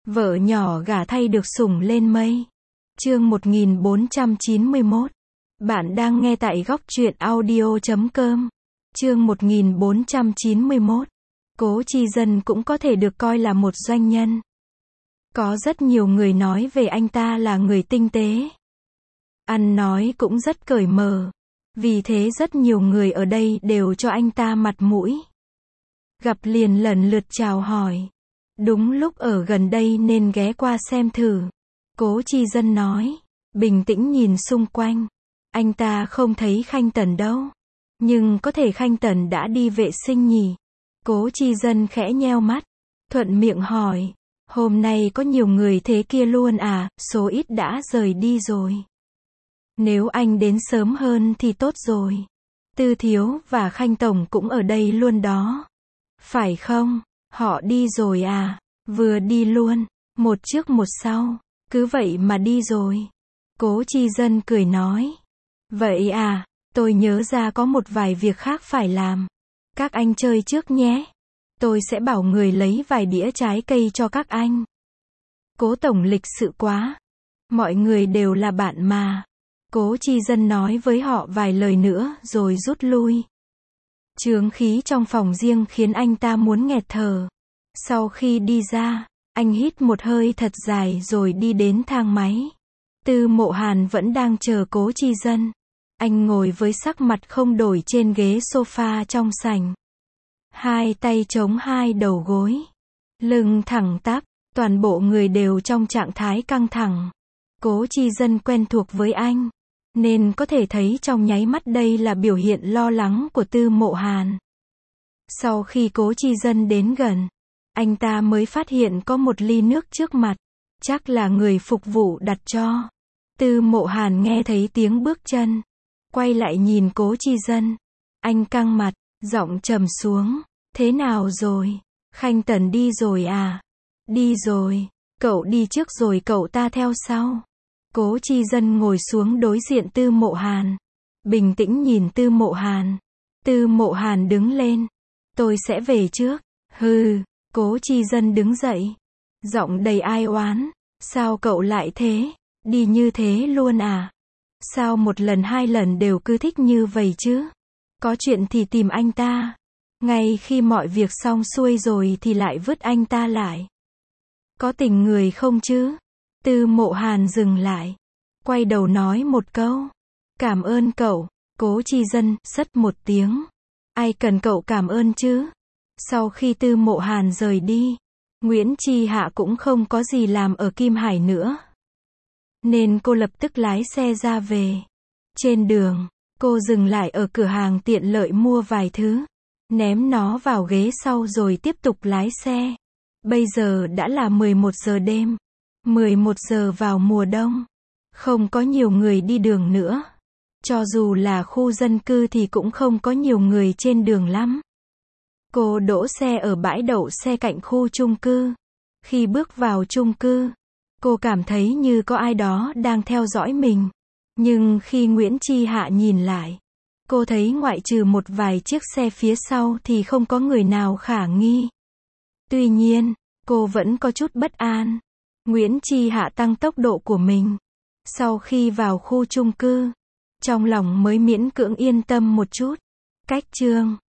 Vợ nhỏ gả thay được sủng lên mây. Chương 1491. Bạn đang nghe tại góc truyện audio.com. Chương 1491. Cố Chi Dân cũng có thể được coi là một doanh nhân. Có rất nhiều người nói về anh ta là người tinh tế. Ăn nói cũng rất cởi mở. Vì thế rất nhiều người ở đây đều cho anh ta mặt mũi. Gặp liền lần lượt chào hỏi. Đúng lúc ở gần đây nên ghé qua xem thử. Cố Chi Dân nói. Bình tĩnh nhìn xung quanh. Anh ta không thấy Khanh Tần đâu. Nhưng có thể Khanh Tần đã đi vệ sinh nhỉ? Cố Chi Dân khẽ nheo mắt. Thuận miệng hỏi. Hôm nay có nhiều người thế kia luôn à, số ít đã rời đi rồi. Nếu anh đến sớm hơn thì tốt rồi. Tư Thiếu và Khanh Tổng cũng ở đây luôn đó. Phải không? Họ đi rồi à? Vừa đi luôn. Một trước một sau. Cứ vậy mà đi rồi. Cố Chi Dân cười nói. Vậy à, tôi nhớ ra có một vài việc khác phải làm. Các anh chơi trước nhé. Tôi sẽ bảo người lấy vài đĩa trái cây cho các anh. Cố Tổng lịch sự quá. Mọi người đều là bạn mà. Cố Chi Dân nói với họ vài lời nữa rồi rút lui. Chướng khí trong phòng riêng khiến anh ta muốn nghẹt thở. Sau khi đi ra, anh hít một hơi thật dài rồi đi đến thang máy. Tư Mộ Hàn vẫn đang chờ Cố Chi Dân. Anh ngồi với sắc mặt không đổi trên ghế sofa trong sảnh. Hai tay chống hai đầu gối. Lưng thẳng tắp, toàn bộ người đều trong trạng thái căng thẳng. Cố Chi Dân quen thuộc với anh, nên có thể thấy trong nháy mắt đây là biểu hiện lo lắng của Tư Mộ Hàn. Sau khi Cố Chi Dân đến gần, anh ta mới phát hiện có một ly nước trước mặt. Chắc là người phục vụ đặt cho. Tư Mộ Hàn nghe thấy tiếng bước chân. Quay lại nhìn Cố Chi Dân. Anh căng mặt, giọng trầm xuống. Thế nào rồi? Khanh Tần đi rồi à? Đi rồi. Cậu đi trước rồi cậu ta theo sau. Cố Chi Dân ngồi xuống đối diện Tư Mộ Hàn. Bình tĩnh nhìn Tư Mộ Hàn. Tư Mộ Hàn đứng lên. Tôi sẽ về trước. Hừ. Cố Chi Dân đứng dậy. Giọng đầy ai oán. Sao cậu lại thế? Đi như thế luôn à? Sao một lần hai lần đều cứ thích như vậy chứ? Có chuyện thì tìm anh ta. Ngay khi mọi việc xong xuôi rồi thì lại vứt anh ta lại. Có tình người không chứ? Tư Mộ Hàn dừng lại. Quay đầu nói một câu. Cảm ơn cậu. Cố Chi Dân sất một tiếng. Ai cần cậu cảm ơn chứ? Sau khi Tư Mộ Hàn rời đi, Nguyễn Chi Hạ cũng không có gì làm ở Kim Hải nữa. Nên cô lập tức lái xe ra về. Trên đường, cô dừng lại ở cửa hàng tiện lợi mua vài thứ. Ném nó vào ghế sau rồi tiếp tục lái xe. Bây giờ đã là 11 giờ đêm. 11 giờ vào mùa đông. Không có nhiều người đi đường nữa. Cho dù là khu dân cư thì cũng không có nhiều người trên đường lắm. Cô đỗ xe ở bãi đậu xe cạnh khu chung cư. Khi bước vào chung cư, cô cảm thấy như có ai đó đang theo dõi mình. Nhưng khi Nguyễn Chi Hạ nhìn lại, cô thấy ngoại trừ một vài chiếc xe phía sau thì không có người nào khả nghi. Tuy nhiên, cô vẫn có chút bất an. Nguyễn Chi Hạ tăng tốc độ của mình. Sau khi vào khu chung cư, trong lòng mới miễn cưỡng yên tâm một chút. Cách chương